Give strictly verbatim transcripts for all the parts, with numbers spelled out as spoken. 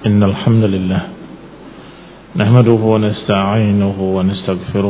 إن الحمد لله نحمده ونستعينه ونستغفره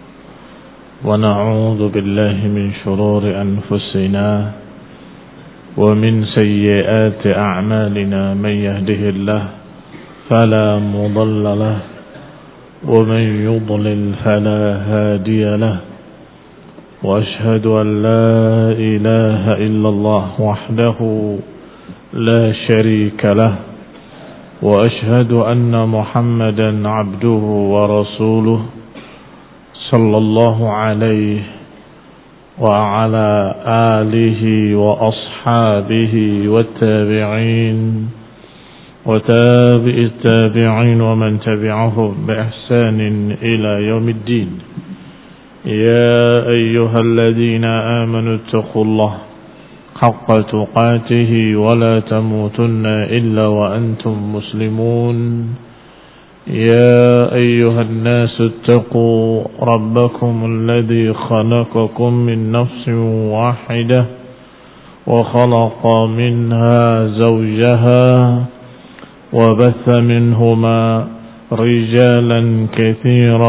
ونعوذ بالله من شرور أنفسنا ومن سيئات أعمالنا من يهده الله فلا مضل له ومن يضلل فلا هادي له وأشهد أن لا إله إلا الله وحده لا شريك له وأشهد أن محمدا عبده ورسوله صلى الله عليه وعلى آله وأصحابه والتابعين وتابع التابعين ومن تبعهم بإحسان إلى يوم الدين. يا أيها الذين آمنوا اتقوا الله حق تقاته ولا تموتن إلا وأنتم مسلمون. يا أيها الناس اتقوا ربكم الذي خلقكم من نفس واحدة وخلق منها زوجها وبث منهما رجالا كثيرا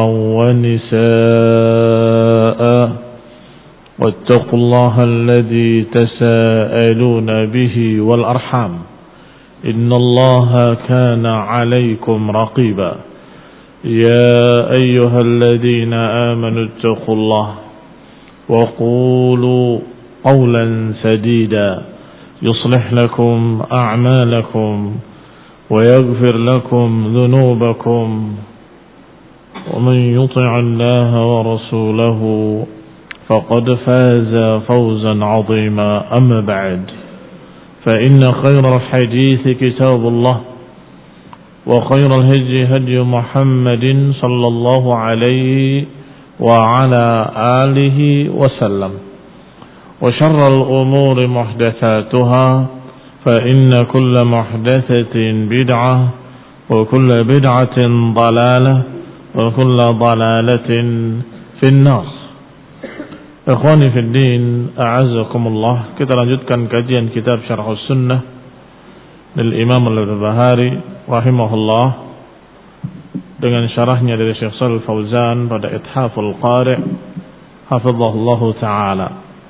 ونساء واتقوا الله الذي تساءلون به والأرحام إن الله كان عليكم رقيبا. يا أيها الذين آمنوا اتقوا الله وقولوا قولا سديدا يصلح لكم أعمالكم ويغفر لكم ذنوبكم ومن يطع الله ورسوله فقد فاز فوزا عظيما. أما بعد فإن خير الحديث كتاب الله وخير الهدي هدي محمد صلى الله عليه وعلى آله وسلم وشر الأمور محدثاتها فإن كل محدثة بدعة وكل بدعة ضلالة وكل ضلالة في النار. Ikhwani fi din, a'azzakumullah. Kita lanjutkan kajian kitab Syarh Sunnah dari Imam Al-Barbahari rahimahullah dengan syarahnya dari Syekh Shalih Fauzan pada Ithaful Qari' hafizahullahu taala.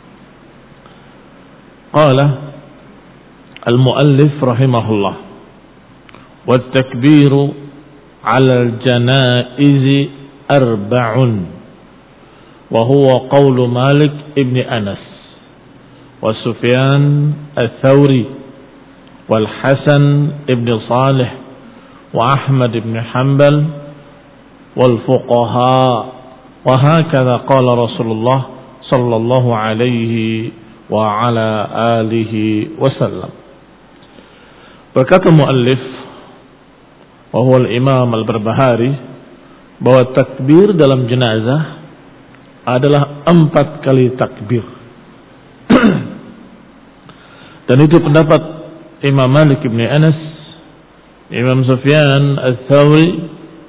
Qala al-muallif rahimahullah wa takbiru 'ala al-janaiz arba'un وهو قول مالك ابن أنس وسفيان الثوري والحسن ابن صالح وأحمد بن حنبل والفقهاء وهكذا قال رسول الله صلى الله عليه وعلى آله وسلم. Berkata muallif وهو الإمام البربهاري bahwa takbir dalam jenazah adalah empat kali takbir. Dan itu pendapat Imam Malik bin Anas, Imam Sufyan al-Thawri,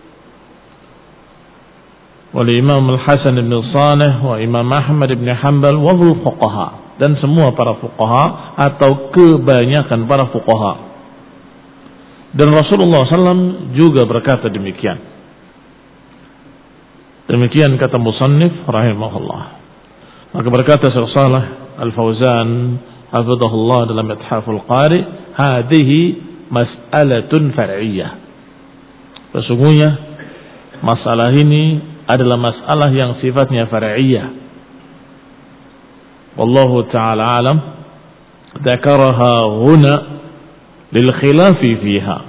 wal Imam al-Hasan bin Salih, wa Imam Ahmad bin Hanbal, wa fuqaha, dan semua para fuqaha atau kebanyakan para fuqaha. Dan Rasulullah sallallahu alaihi wasallam juga berkata demikian. Demikian kata musannif rahimahullah. Maka berkata Syekh Shalih Al-Fauzan hafizahullah dalam Ithaful Qari, hadhihi mas'alatun far'iyyah. Sesungguhnya masalah ini adalah masalah yang sifatnya far'iyyah. Wallahu ta'ala alam, dzakaraha huna lil khilafi fiha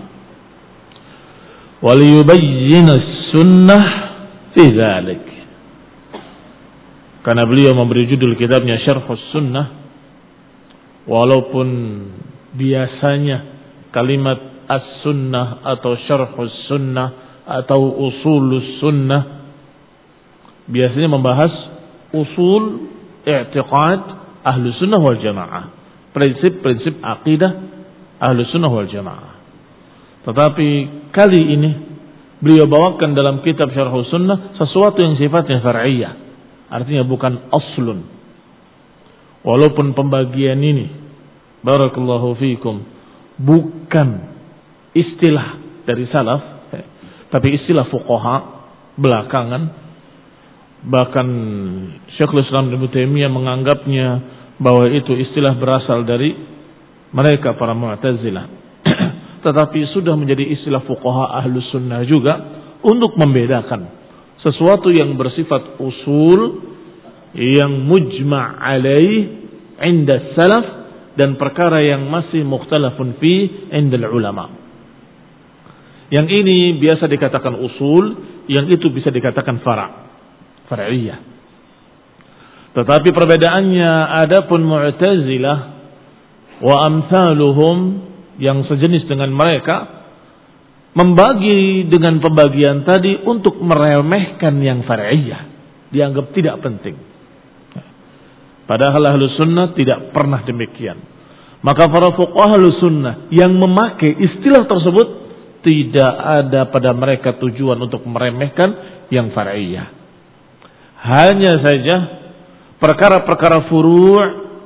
wa liyubayyana as-sunnah fi dzalik. Karena beliau memberi judul kitabnya Syarhus Sunnah, walaupun biasanya kalimat as-sunnah atau syarhus sunnah atau usulus sunnah biasanya membahas usul i'tiqad ahlu sunnah wal jamaah, prinsip-prinsip akidah ahlu sunnah wal jamaah. Tetapi kali ini beliau bawakan dalam kitab Syarhus Sunnah sesuatu yang sifatnya far'iyah, artinya bukan aslun. Walaupun pembagian ini, barakallahu fikum, bukan istilah dari salaf, tapi istilah fuqaha belakangan, bahkan Syekhul Islam Ibnu Taimiyah menganggapnya bahwa itu istilah berasal dari mereka para Mu'tazilah. Tetapi sudah menjadi istilah fuqaha Ahlus Sunnah juga untuk membedakan sesuatu yang bersifat usul yang mujma' alaih inda salaf dan perkara yang masih mukhtalafun fi indal ulama. Yang ini biasa dikatakan usul, yang itu bisa dikatakan fara', far'iyah. Tetapi perbedaannya adapun Mu'tazilah wa amsaluhum yang sejenis dengan mereka membagi dengan pembagian tadi untuk meremehkan yang far'iyah, dianggap tidak penting. Padahal Ahlus Sunnah tidak pernah demikian. Maka para fuqaha Ahlus Sunnah yang memakai istilah tersebut tidak ada pada mereka tujuan untuk meremehkan yang far'iyah. Hanya saja perkara-perkara furu'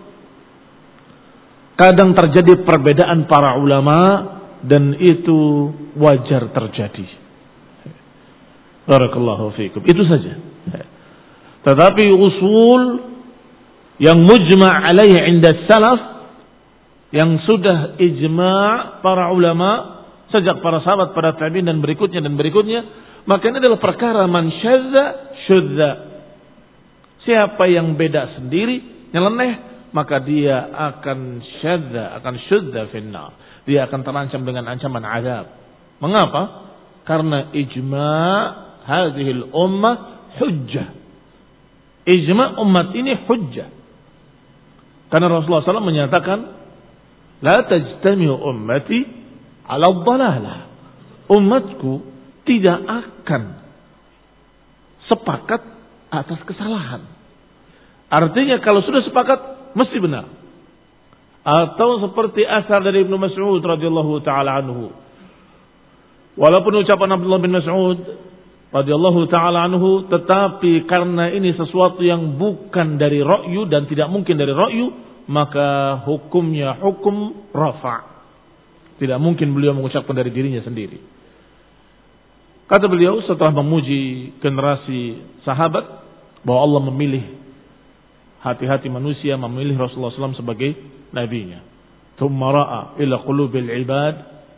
kadang terjadi perbedaan para ulama dan itu wajar terjadi. Barakallahu fiikum. Itu saja. Tetapi usul yang mujma' alaihi 'inda salaf, yang sudah ijma' para ulama sejak para sahabat, para tabi'in dan berikutnya dan berikutnya, maka ini adalah perkara man syadza syudza. Siapa yang beda sendiri, nyeleneh, maka dia akan syadza, akan syudza finnar. Dia akan terancam dengan ancaman azab. Mengapa? Karena ijma' hadhil ummah hujjah. Ijma' umat ini hujjah. Karena Rasulullah shallallahu alaihi wasallam menyatakan, la tajtami'u ummati ala dhalalah. Umatku tidak akan sepakat atas kesalahan. Artinya kalau sudah sepakat mesti benar. Atau seperti asar dari Ibnu Mas'ud radhiyallahu taala anhu. Walaupun ucapan Abdullah bin Mas'ud radhiyallahu taala anhu, tetapi karena ini sesuatu yang bukan dari ra'yu dan tidak mungkin dari ra'yu, maka hukumnya hukum rafa'. Tidak mungkin beliau mengucapkan dari dirinya sendiri. Kata beliau setelah memuji generasi sahabat bahwa Allah memilih hati-hati manusia, memilih Rasulullah shallallahu alaihi wasallam sebagai nabinya. Thumma ra'a ila qulubil ibad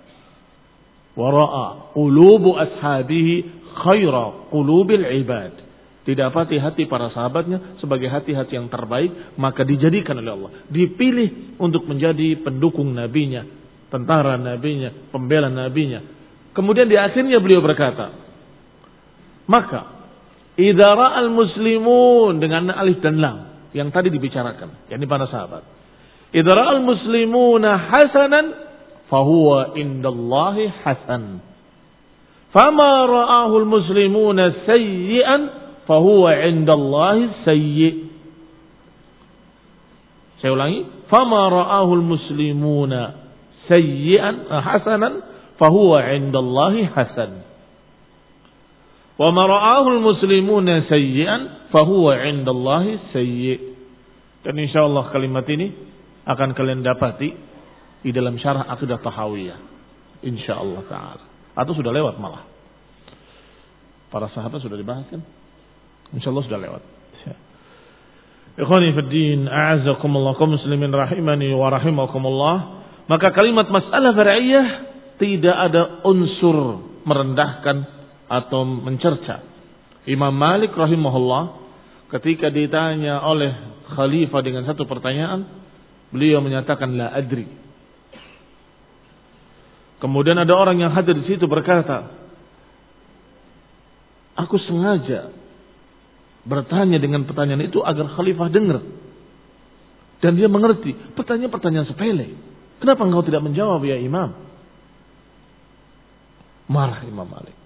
wa ra'a qulubu ashabihi khaira qulubil ibad. Didapati hati para sahabatnya sebagai hati-hati yang terbaik, maka dijadikan oleh Allah, dipilih untuk menjadi pendukung nabinya, tentara nabinya, pembela nabinya. Kemudian di akhirnya beliau berkata, maka idza ra'al muslimun, dengan alif dan lam yang tadi dibicarakan, yakni para sahabat, idza ra'al muslimuna hasanan fahuwa indallahi hasan. Fama ra'ahu al-muslimuna sayyi'an fahuwa indallahi sayyi'. Saya ulangi, fama ra'ahu al-muslimuna sayyi'an hasanan fahuwa indallahi hasan. Wa ma ra'ahu al-muslimuna sayyi'an fahuwa indallahi sayyi'. Dan insyaallah kalimat ini akan kalian dapati di dalam syarah Aqidah Tahawiyah, insyaallah taala. Atau sudah lewat malah. Para sahabat sudah dibahas kan? Insyaallah sudah lewat. Ikhwani fid din, a'azzakumullah kaum muslimin rahimani wa rahimakumullah. Maka kalimat masalah far'iyah tidak ada unsur merendahkan atau mencerca. Imam Malik rahimahullah ketika ditanya oleh khalifah dengan satu pertanyaan, beliau menyatakan la adri. Kemudian ada orang yang hadir di situ berkata, aku sengaja bertanya dengan pertanyaan itu agar khalifah dengar dan dia mengerti. Pertanyaan-pertanyaan sepele. Kenapa engkau tidak menjawab ya imam? Marah Imam Malik.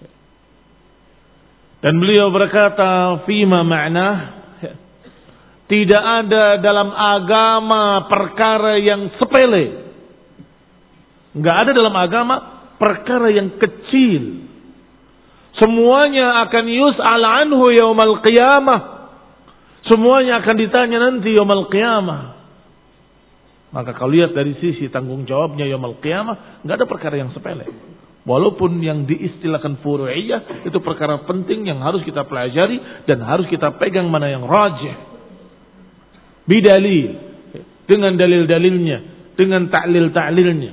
Dan beliau berkata, fima ma'nah, tidak ada dalam agama perkara yang sepele. Enggak ada dalam agama perkara yang kecil. Semuanya akan yus'al anhu yaumal qiyamah. Semuanya akan ditanya nanti yaumal qiyamah. Maka kalau lihat dari sisi tanggung jawabnya yaumal qiyamah, enggak ada perkara yang sepele. Walaupun yang diistilahkan furu'iyah itu perkara penting yang harus kita pelajari dan harus kita pegang mana yang rajih. Bidalil, dengan dalil-dalilnya, dengan ta'lil-ta'lilnya.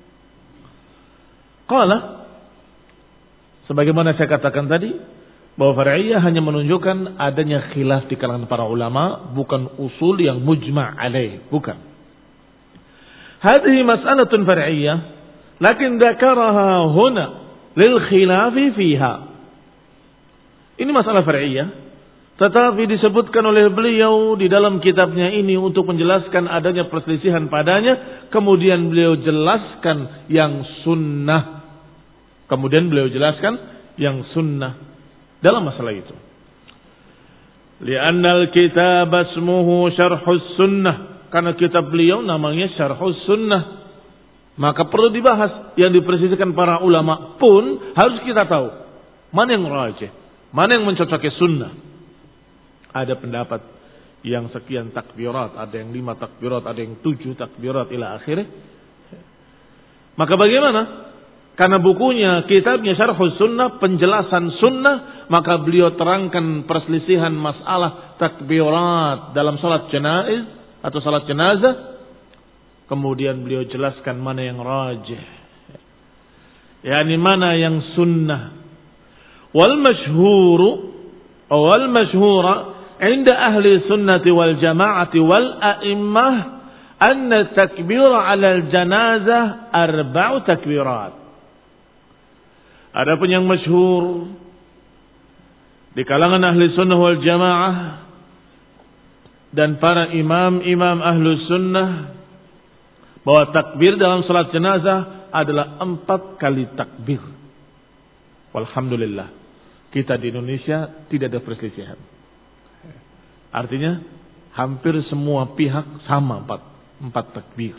Qala, sebagaimana saya katakan tadi, bahwa far'iyah hanya menunjukkan adanya khilaf di kalangan para ulama, bukan usul yang mujma' alaih, bukan. Hadhihi mas'alatun far'iyah, lakin dzakaraha huna lil khilafi fiha. Ini masalah far'iyah, tetapi disebutkan oleh beliau di dalam kitabnya ini untuk menjelaskan adanya perselisihan padanya, kemudian beliau jelaskan yang sunnah. Kemudian beliau jelaskan yang sunnah dalam masalah itu. Li'anna al-kitab ismuhu Syarhus Sunnah, karena kitab beliau namanya Syarhus Sunnah. Maka perlu dibahas, yang dipersisikan para ulama pun harus kita tahu mana yang rajih, mana yang mencocoki sunnah. Ada pendapat yang sekian takbirat, ada yang lima takbirat, ada yang tujuh takbirat ila akhirnya. Maka bagaimana? Karena bukunya, kitabnya Syarhus Sunnah, penjelasan sunnah, maka beliau terangkan perselisihan masalah takbirat dalam salat janaiz atau salat jenazah. Kemudian beliau jelaskan mana yang rajih, yakni mana yang sunnah. Wal masyhuru wal masyhura inda ahli sunnati wal jamaati wal a'immah anna takbir 'ala al janazah arba'u takbirat. Adapun yang masyhur di kalangan ahli sunnah wal jamaah dan para imam-imam ahli sunnah, bahwa takbir dalam salat jenazah adalah empat kali takbir. Walhamdulillah, kita di Indonesia tidak ada perselisihan. Artinya hampir semua pihak sama empat, empat takbir.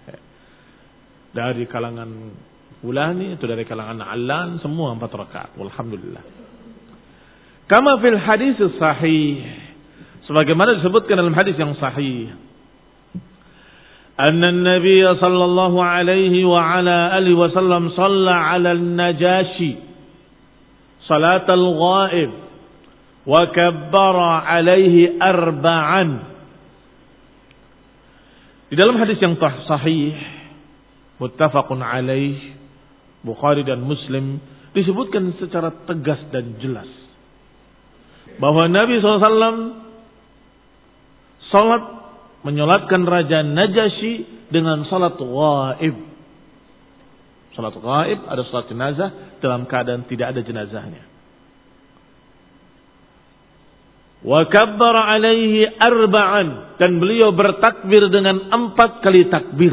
Dari kalangan Fulani atau dari kalangan Alan, semua empat rakaat. Walhamdulillah. Kama fil hadis sahih, sebagaimana disebutkan dalam hadis yang sahih, أن النبي صلى الله عليه وعلى آله وسلم صلى على النجاشي صلاة الغائب وكبر عليه أربعا. Di dalam hadis yang sahih, muttafaqun alaih, Bukhari dan Muslim, disebutkan secara tegas dan jelas bahwa Nabi shallallahu alaihi wasallam salat, menyolatkan Raja Najasyi dengan salat ghaib. Salat ghaib ada salat jenazah dalam keadaan tidak ada jenazahnya. Wa kabbara alaihi arba'an, dan beliau bertakbir dengan empat kali takbir.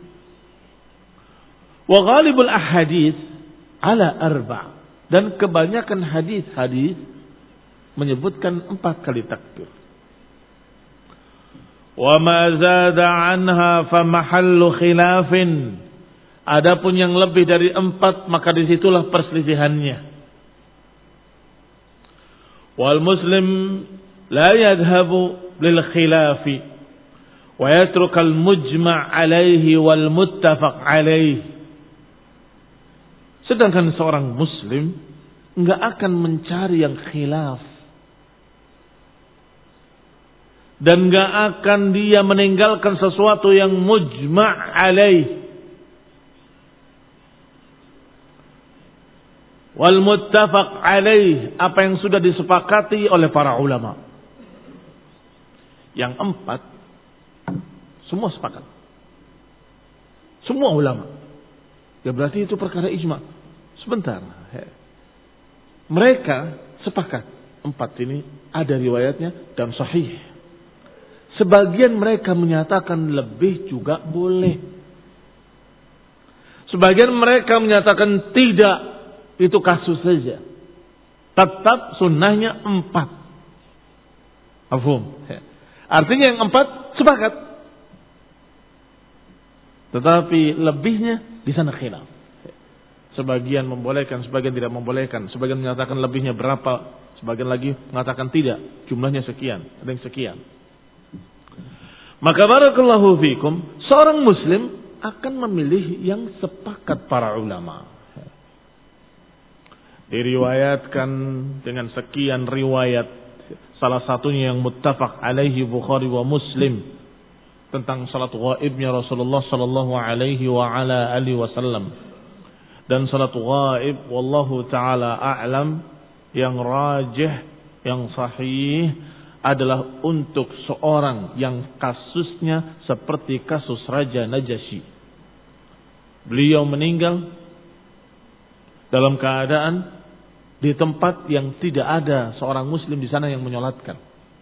Wa ghalibul ahadits ala arba', dan kebanyakan hadis-hadis menyebutkan empat kali takbir. Wa ma zada anha fa mahallu khilafin. Adapun yang lebih dari empat, maka disitulah perselisihannya. Wal muslim la yadhhabu lil khilafi wa yatruku al mujma' alaihi wal muttafaq alaihi. Sedangkan seorang muslim enggak akan mencari yang khilaf, dan enggak akan dia meninggalkan sesuatu yang mujma' alaih wal muttafaq alaih, apa yang sudah disepakati oleh para ulama. Yang empat semua sepakat, semua ulama. Ya berarti itu perkara ijma'. Sebentar, mereka sepakat empat ini ada riwayatnya dan sahih. Sebagian mereka menyatakan lebih juga boleh. Sebagian mereka menyatakan tidak, itu kasus saja. Tetap sunnahnya empat. Afhum. Artinya yang empat sepakat. Tetapi lebihnya di sana khilaf. Sebagian membolehkan, sebagian tidak membolehkan. Sebagian menyatakan lebihnya berapa, sebagian lagi mengatakan tidak, jumlahnya sekian, ada yang sekian. Maka barakallahu fikum, seorang muslim akan memilih yang sepakat para ulama. Diriwayatkan dengan sekian riwayat, salah satunya yang muttafaq alaihi Bukhari wa Muslim, tentang salat ghaibnya Rasulullah sallallahu alaihi wa ala alihi wasallam. Dan salat ghaib wallahu taala a'lam, yang rajih, yang sahih adalah untuk seorang yang kasusnya seperti kasus Raja Najasyi. Beliau meninggal dalam keadaan di tempat yang tidak ada seorang muslim di sana yang menyolatkan.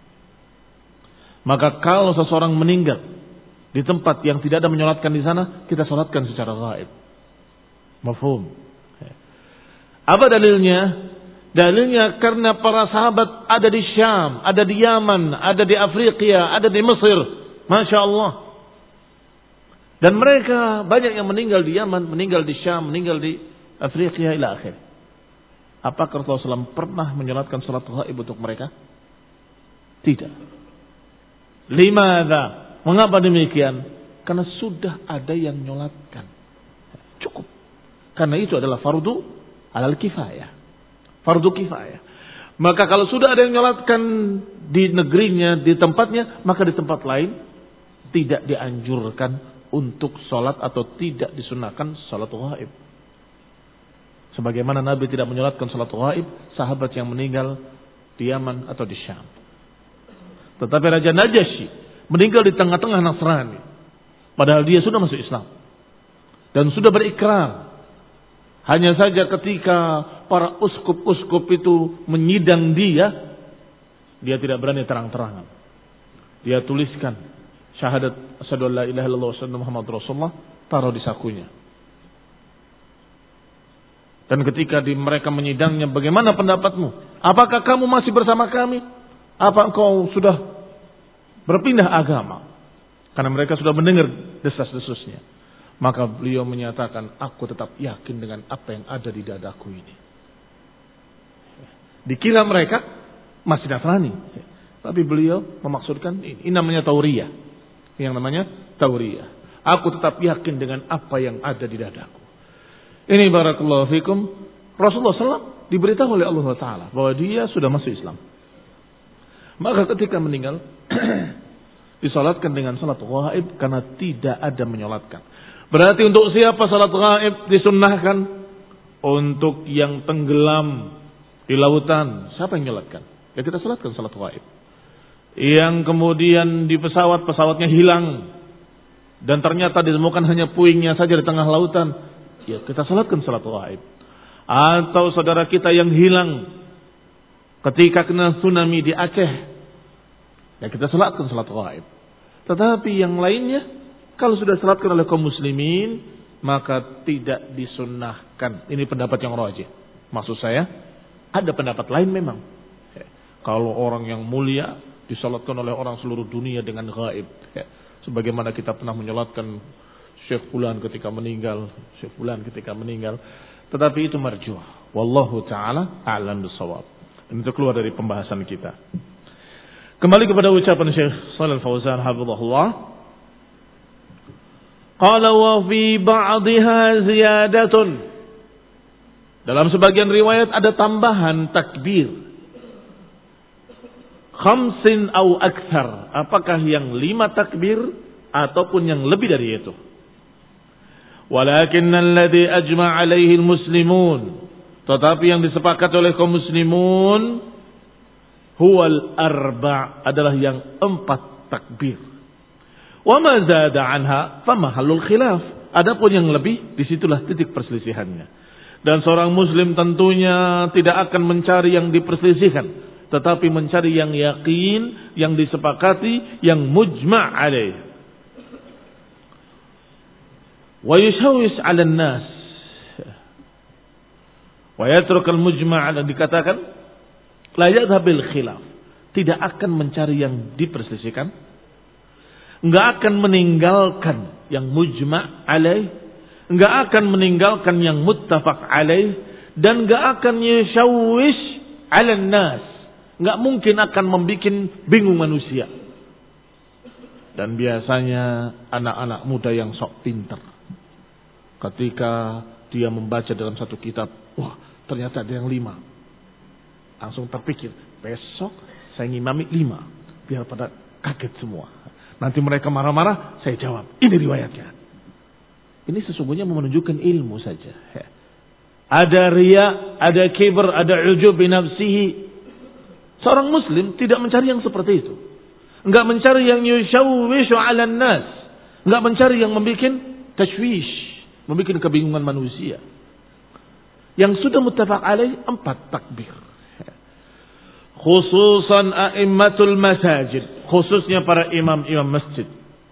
Maka kalau seseorang meninggal di tempat yang tidak ada menyolatkan di sana, kita solatkan secara ghaib. Mafhum? Apa dalilnya? Dalilnya karena para sahabat ada di Syam, ada di Yaman, ada di Afrika, ada di Mesir. Masya Allah. Dan mereka banyak yang meninggal di Yaman, meninggal di Syam, meninggal di Afrika ila akhir. Apakah Rasulullah shallallahu alaihi wasallam pernah menyolatkan salat ghaib untuk mereka? Tidak. Limadha? Mengapa demikian? Karena sudah ada yang menyolatkan. Cukup. Karena itu adalah fardu alal kifayah. Fardu kifayah. Maka kalau sudah ada yang menyolatkan di negerinya, di tempatnya, maka di tempat lain tidak dianjurkan untuk sholat atau tidak disunahkan sholat ghaib. Sebagaimana Nabi tidak menyolatkan sholat ghaib sahabat yang meninggal di Yaman atau di Syam. Tetapi Raja Najasyi meninggal di tengah-tengah Nasrani, padahal dia sudah masuk Islam dan sudah berikrar. Hanya saja ketika para uskup-uskup itu menyidang dia, dia tidak berani terang-terangan. Dia tuliskan syahadat asyhadu an la ilaha illallah wa asyhadu Muhammad Rasulullah, taruh di sakunya. Dan ketika di mereka menyidangnya, bagaimana pendapatmu? Apakah kamu masih bersama kami? Apa engkau sudah berpindah agama? Karena mereka sudah mendengar desas-desusnya. Maka beliau menyatakan, aku tetap yakin dengan apa yang ada di dadaku ini. Dikira mereka masih Nasrani, tapi beliau memaksudkan ini. Ini namanya tauriyah. Yang namanya tauriyah. Aku tetap yakin dengan apa yang ada di dadaku. Ini barakallahu fikum. Rasulullah shallallahu alaihi wasallam diberitahu oleh Allah Taala bahwa dia sudah masuk Islam. Maka ketika meninggal disalatkan dengan salat ghaib karena tidak ada menyolatkan. Berarti untuk siapa salat ghaib disunnahkan? Untuk yang tenggelam di lautan, siapa yang menyolatkan? Ya kita salatkan salat ghaib. Yang kemudian di pesawat, pesawatnya hilang dan ternyata ditemukan hanya puingnya saja di tengah lautan, ya kita salatkan salat ghaib. Atau saudara kita yang hilang ketika kena tsunami di Aceh, ya kita salatkan salat ghaib. Tetapi yang lainnya, kalau sudah salatkan oleh kaum muslimin, maka tidak disunnahkan. Ini pendapat yang rajih. Maksud saya, ada pendapat lain memang. Kalau orang yang mulia disalatkan oleh orang seluruh dunia dengan ghaib. Sebagaimana kita pernah menyolatkan Syekh Fulan ketika meninggal, Syekh Fulan ketika meninggal. Tetapi itu marjuh. Wallahu ta'ala a'lam bissawab. Itu keluar dari pembahasan kita. Kembali kepada ucapan Syekh Shalal Fauzan hafizahullah. Qala wa fi ba'dihha ziyadatun. Dalam sebagian riwayat ada tambahan takbir. Khamsin au akthar. Apakah yang lima takbir ataupun yang lebih dari itu? Walakin alladhi ajma' alaihi muslimun. Tetapi yang disepakati oleh kaum muslimun huwal arba' adalah yang empat takbir. Wa ma zada anha fa mahallul khilaf. Adapun yang lebih, disitulah titik perselisihannya. Dan seorang muslim tentunya tidak akan mencari yang diperselisihkan, tetapi mencari yang yakin, yang disepakati, yang mujma' alaih. Wa yushawis 'ala an-nas. Wa yatruk al-mujma' ala, dikatakan la yadhhabil khilaf. Tidak akan mencari yang diperselisihkan, enggak akan meninggalkan yang mujma' alaih, enggak akan meninggalkan yang muttafaq alaih, dan enggak akan yashawwish 'alan nas. Enggak mungkin akan membuat bingung manusia. Dan biasanya anak-anak muda yang sok pintar, ketika dia membaca dalam satu kitab, wah, ternyata ada yang lima. Langsung terpikir, besok saya ngimami lima. Biar pada kaget semua. Nanti mereka marah-marah, saya jawab. Ini riwayatnya. Ini sesungguhnya menunjukkan ilmu saja. Ada riya, ada kibr, ada ujub binafsihi. Seorang muslim tidak mencari yang seperti itu. Enggak mencari yang yushawwishu 'alan nas. Enggak mencari yang membuat tashwish, membuat kebingungan manusia. Yang sudah muttafaq alaih empat takbir. Khususan a'immatul masajid, khususnya para imam-imam masjid.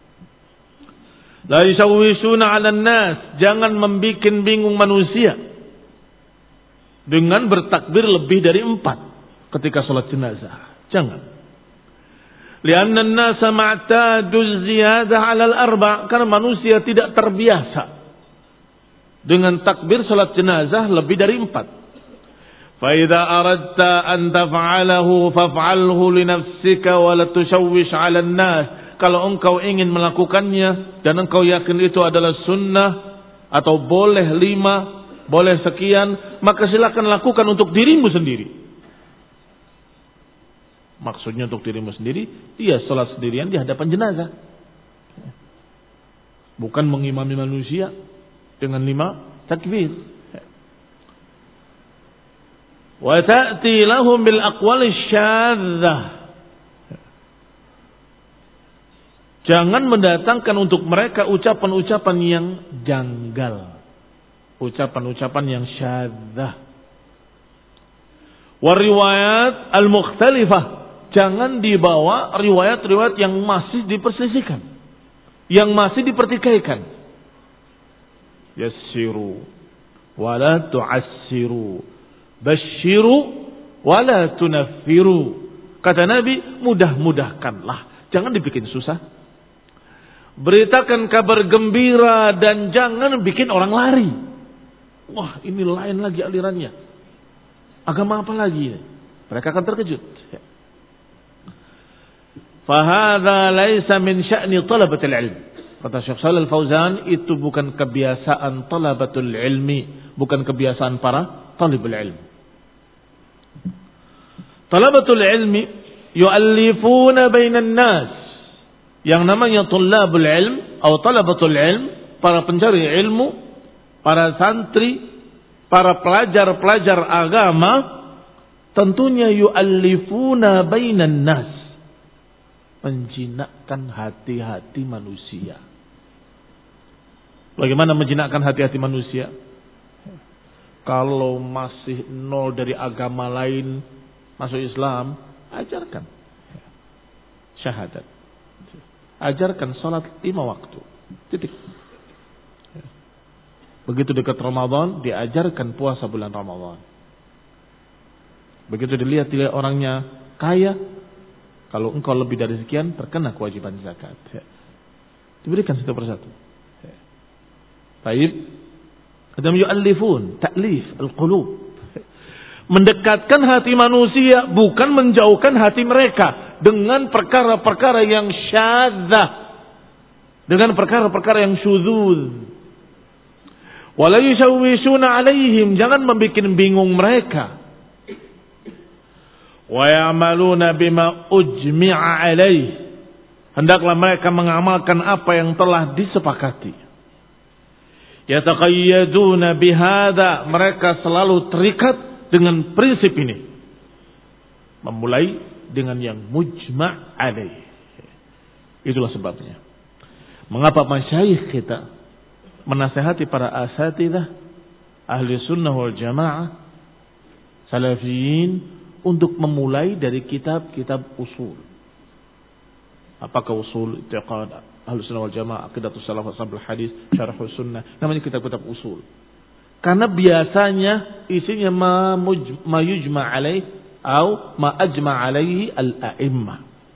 La yushawwishuna 'alan nas, jangan membuat bingung manusia dengan bertakbir lebih dari empat ketika sholat jenazah. Jangan. Lianna an-nasa ma'tadu ziyadah 'ala al-arba', karena manusia tidak terbiasa dengan takbir sholat jenazah lebih dari empat. Fa idza aradta an taf'alahu faf'alhu li nafsika wa la tushawwish 'ala an-nas. Kalau engkau ingin melakukannya dan engkau yakin itu adalah sunnah atau boleh lima, boleh sekian, maka silakan lakukan untuk dirimu sendiri. Maksudnya untuk dirimu sendiri, dia sholat sendirian di hadapan jenazah. Bukan mengimami manusia dengan lima takbir. Wa ta'ti lahum bil aqwali syadzah. Jangan mendatangkan untuk mereka ucapan-ucapan yang janggal. Ucapan-ucapan yang syadzah. Wa riwayat al-mukhtalifah. Jangan dibawa riwayat-riwayat yang masih diperselisihkan, yang masih dipertikaikan. Yassiru wala tu'assiru, basyiru wala tunaffiru. Kata Nabi, mudah-mudahkanlah, jangan dibikin susah. Beritakan kabar gembira dan jangan bikin orang lari. Wah, ini lain lagi alirannya. Agama apa lagi? Mereka akan terkejut. Fahadha laisa min sya'ni talabatul ilm. Kata Syekh Shalal Fauzan, itu bukan kebiasaan talabatul ilmi, bukan kebiasaan para talibul ilm. Talabatul ilmi yu'allifuna bainan nas. Yang namanya tulabul ilm atau talabatul ilm, para pencari ilmu, para santri, para pelajar-pelajar agama, tentunya yu'allifuna bainan nas, menjinakkan hati-hati manusia. Bagaimana menjinakkan hati-hati manusia? Kalau masih nol dari agama lain masuk Islam, ajarkan syahadat, ajarkan salat lima waktu. Titik. Begitu dekat Ramadan, diajarkan puasa bulan Ramadan. Begitu dilihat dilihat orangnya kaya, kalau engkau lebih dari sekian, terkena kewajiban zakat. Diberikan satu persatu. Baik. Kadang yu'allifun, ta'lif, al-qulub. Mendekatkan hati manusia, bukan menjauhkan hati mereka dengan perkara-perkara yang syadzah, dengan perkara-perkara yang syudzuz. Wala yushawwishuna 'alaihim, jangan membuat bingung mereka. Wa ya'maluna bima ujmi'a 'alaih, hendaklah mereka mengamalkan apa yang telah disepakati. Yataqayyaduna bihadza, mereka selalu terikat dengan prinsip ini. Memulai dengan yang mujma' 'alaih. Itulah sebabnya mengapa masyayikh kita menasihati para asatidzah ahli sunnah wal jamaah salafiyin untuk memulai dari kitab-kitab usul. Apakah usul i'tiqad ahli sunnah wal jamaah, aqidatus salaf ashabul hadis, syarhus sunnah, namanya kitab-kitab usul. Karena biasanya isinya ma, muj, ma yujma' alaih atau ma ajma' alaihi al-a'immah.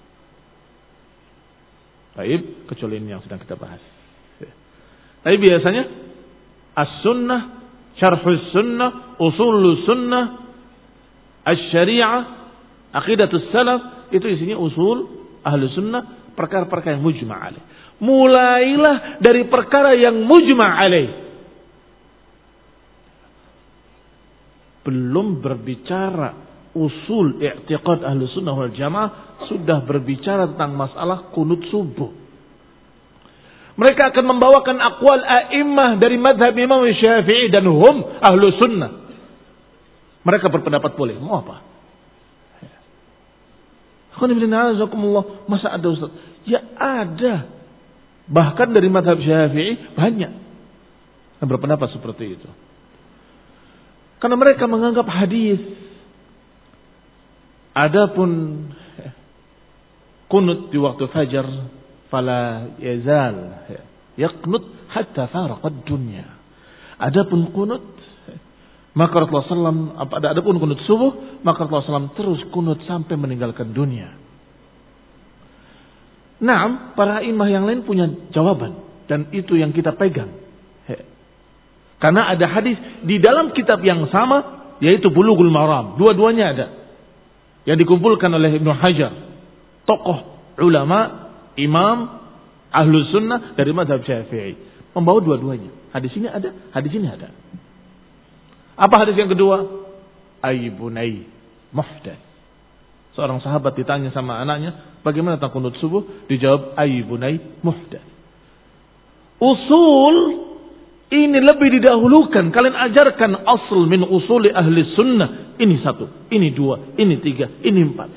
Baik, kecuali ini yang sedang kita bahas. Tapi biasanya as-sunnah, syarhus sunnah, usulus sunnah, as-syari'ah, aqidatus salaf, itu isinya usul ahli sunnah, perkara-perkara yang mujma' alaih. Mulailah dari perkara yang mujma' alaih. belum berbicara usul i'tiqad ahlu sunnah wal jamaah, sudah berbicara tentang masalah kunut subuh. Mereka akan membawakan aqwal a'immah dari madhab Imam Syafi'i dan hum ahlu sunnah. Mereka berpendapat boleh, mau apa? Masa ada Ustaz? Ya ada. Bahkan dari madhab Syafi'i banyak yang berpendapat seperti itu. Karena mereka menganggap hadis, adapun kunut di waktu fajar, fala yazal yaqnut hatta faraqad dunya. Adapun kunut, maka Rasulullah sallallahu alaihi wasallam, adapun kunut subuh, maka Rasulullah sallallahu alaihi wasallam terus kunut sampai meninggalkan dunia. Naam, para imam yang lain punya jawaban dan itu yang kita pegang. Karena ada hadis di dalam kitab yang sama, yaitu Bulughul Maram. Dua-duanya ada. Yang dikumpulkan oleh Ibnu Hajar, tokoh ulama, imam, ahlu sunnah dari mazhab Syafi'i. Membawa dua-duanya. Hadis ini ada, hadis ini ada. Apa hadis yang kedua? Aibunai muhdath. Seorang sahabat ditanya sama anaknya, bagaimana tentang kunut subuh? Dijawab, aibunai muhdath. Usul ini lebih didahulukan. Kalian ajarkan asal min usuli ahli sunnah. Ini satu, ini dua, ini tiga, ini empat.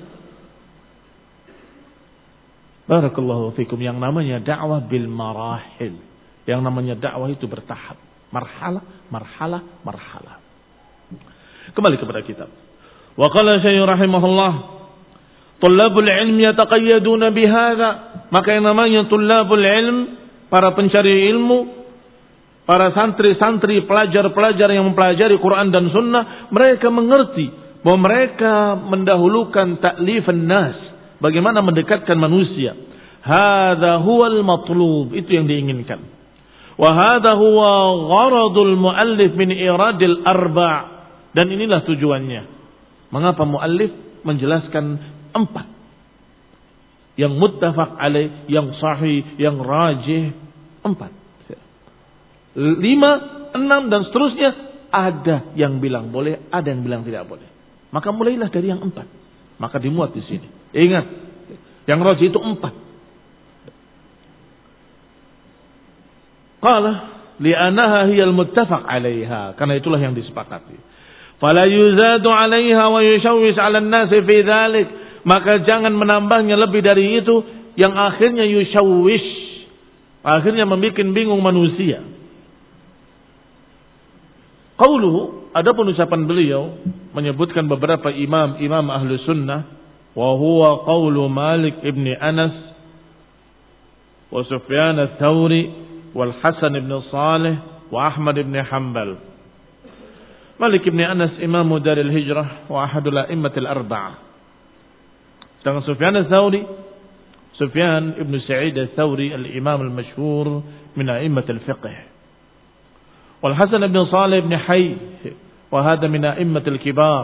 Barakallahu fikum. Yang namanya dakwah bil marahil. Yang namanya dakwah itu bertahap. Marhalah, marhalah, marhalah. Kembali kepada kitab. Wa qala Syekh rahimahullah, tullabul ilm yataqayyaduna bihadza. Maka yang namanya tullabul ilm, para pencari ilmu, para santri-santri, pelajar-pelajar yang mempelajari Quran dan Sunnah, mereka mengerti bahwa mereka mendahulukan ta'lifan nas, bagaimana mendekatkan manusia. Hadza huwal matlub, itu yang diinginkan. Wa hadza huwa gharadul muallif min iradil arba', dan inilah tujuannya. Mengapa muallif menjelaskan empat? Yang muttafaq alaih, yang sahih, yang rajih, empat. Lima, enam dan seterusnya, ada yang bilang boleh, ada yang bilang tidak boleh. Maka mulailah dari yang empat. Maka dimuat di sini. Ingat, yang rajih itu empat. Qala li'annaha hiyal muttafaq 'alaiha, karena itulah yang disepakati. Fala yuzadu 'alaiha wa yushawwis 'ala an-nas fi dzalik, maka jangan menambahnya lebih dari itu yang akhirnya yushawwish, akhirnya membuat bingung manusia. Qauluhu, adapun ucapan beliau menyebutkan beberapa imam-imam ahlu sunnah, wa huwa qaulu Malik ibn Anas wa Sufyan ats-Tsauri wal Hasan ibn Salih wa Ahmad ibn Hanbal. Malik ibn Anas imamu Daril Hijrah wa ahadul a'immatil arba'ah. Sedangkan Sufyan ats-Tsauri, Sufyan ibn Sa'id ats-Tsauri al-imam al-masyhur min a'immatil fiqh. والحسن بن صالح بن حي وهذا من أئمة الكبار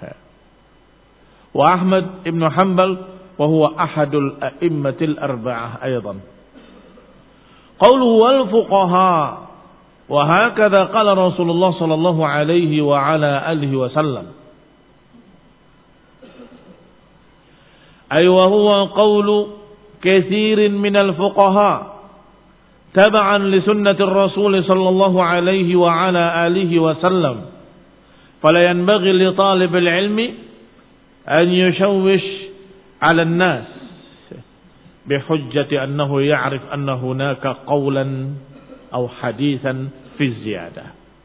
وأحمد بن حنبل وهو أحد الأئمة الأربعة أيضا. قوله والفقهاء وهكذا قال رسول الله صلى الله عليه وعلى آله وسلم، أي وهو قول كثير من الفقهاء تبعا لسنة الرسول صلى الله عليه وعلى آله وسلم، فلا ينبغي لطالب العلم أن يشوش على الناس بحجة أنه يعرف أن هناك قولا أو حديثا في الزيادة.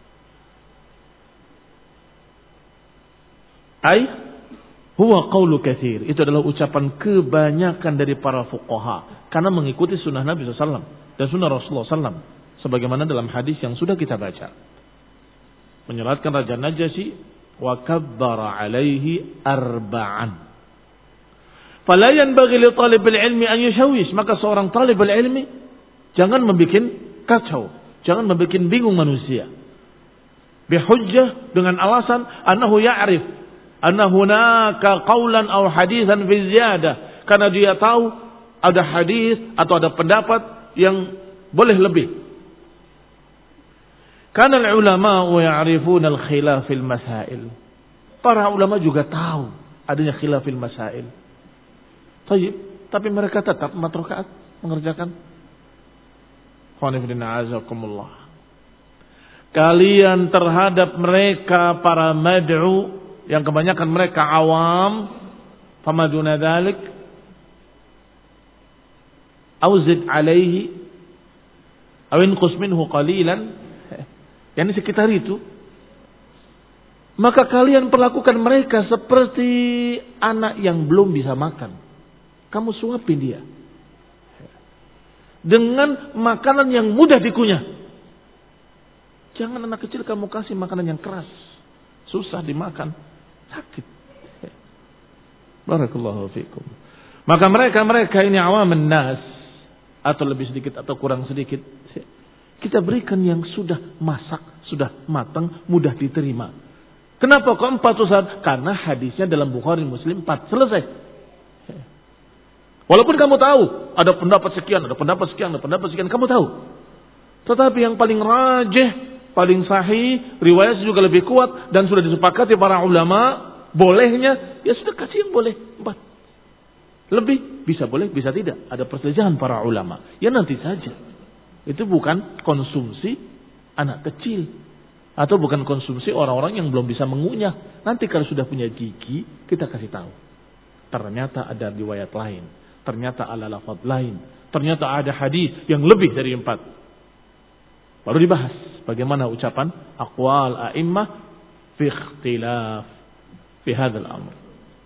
أي هو قول كثير, itu adalah ucapan kebanyakan dari para fuqaha karena mengikuti sunnah Nabi shallallahu alaihi wasallam dan sunnah Rasulullah shallallahu alaihi wasallam, sebagaimana dalam hadis yang sudah kita baca. Menyelatkan Raja Najasyi, wa kabbara alaihi arba'an. Fala yanbaghi li talibil ilmi an yushawwish, maka seorang talibul ilmi jangan membuat kacau, jangan membuat bingung manusia. Bihujjah, dengan alasan annahu ya'rif anna hunaka qaulan aw haditsan fi ziyadah, karena dia tahu ada hadis atau ada pendapat yang boleh lebih. Karena ulama ya'rifuna al-khilaf fil masail. Para ulama juga tahu adanya khilaf fil masail. Tayyib, tapi mereka tetap empat rakaat mengerjakan. Kalian terhadap mereka para mad'u yang kebanyakan mereka awam, famaduna dzalik auzid alaihi aw inqus minhu qalilan, yakni sekitar itu, maka kalian perlakukan mereka seperti anak yang belum bisa makan. Kamu suapin dia dengan makanan yang mudah dikunyah. Jangan anak kecil kamu kasih makanan yang keras, susah dimakan, sakit. Barakallahu fikum. Maka mereka-mereka ini awamun nas, atau lebih sedikit atau kurang sedikit, kita berikan yang sudah masak, sudah matang, mudah diterima. Kenapa kok empat Ustaz? Karena hadisnya dalam Bukhari Muslim empat, selesai. Walaupun kamu tahu ada pendapat sekian, ada pendapat sekian, ada pendapat sekian, kamu tahu. Tetapi yang paling rajih, paling sahih, riwayat juga lebih kuat dan sudah disepakati para ulama bolehnya, ya sudah kasih yang boleh empat. Lebih bisa boleh, bisa tidak. Ada perselisihan para ulama. Ya nanti saja. Itu bukan konsumsi anak kecil atau bukan konsumsi orang-orang yang belum bisa mengunyah. Nanti kalau sudah punya gigi, kita kasih tahu. Ternyata ada riwayat lain. Ternyata ada lafaz lain. Ternyata ada hadis yang lebih dari empat. Baru dibahas bagaimana ucapan aqwal a'immah fi ikhtilaf fi hadzal amr.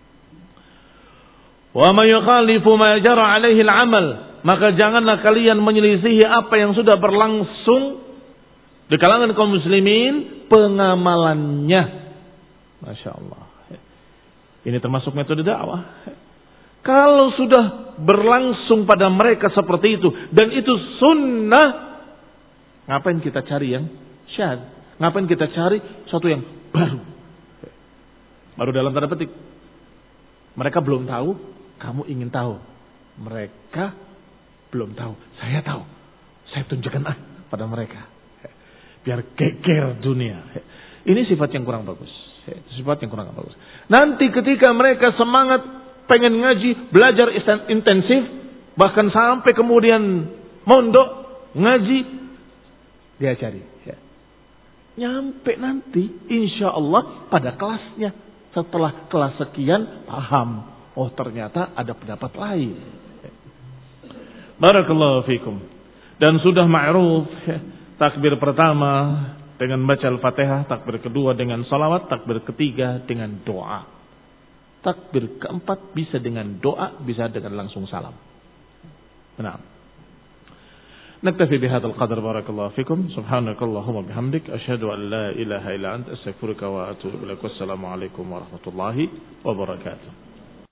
Wa may yukhalifu ma jara alaihi al-amal, maka janganlah kalian menyelisihi apa yang sudah berlangsung di kalangan kaum muslimin pengamalannya. Masya Allah. Ini termasuk metode dakwah. Kalau sudah berlangsung pada mereka seperti itu dan itu sunnah, ngapain kita cari yang syadz? Ngapain kita cari sesuatu yang baru? Baru dalam tanda petik. Mereka belum tahu, kamu ingin tahu. Mereka belum tahu, saya tahu. Saya tunjukkan ah pada mereka. Biar geger dunia. Ini sifat yang kurang bagus. Sifat yang kurang bagus. Nanti ketika mereka semangat pengen ngaji, belajar intensif, bahkan sampai kemudian mondok, ngaji, diajari. Nyampe nanti, insya Allah pada kelasnya. Setelah kelas sekian, paham. Oh ternyata ada pendapat lain. Barakallahu fikum. Dan sudah ma'ruf, takbir pertama dengan baca Al-Fatihah, takbir kedua dengan salawat, takbir ketiga dengan doa. Takbir keempat bisa dengan doa, bisa dengan langsung salam. Nah. Naktafi bihadzal qadar, barakallahu fikum. Subhanakallahumma bihamdik, asyhadu an la ilaha illa anta, astaghfiruka wa atubu ilaik. Wassalamu alaikum warahmatullahi wabarakatuh.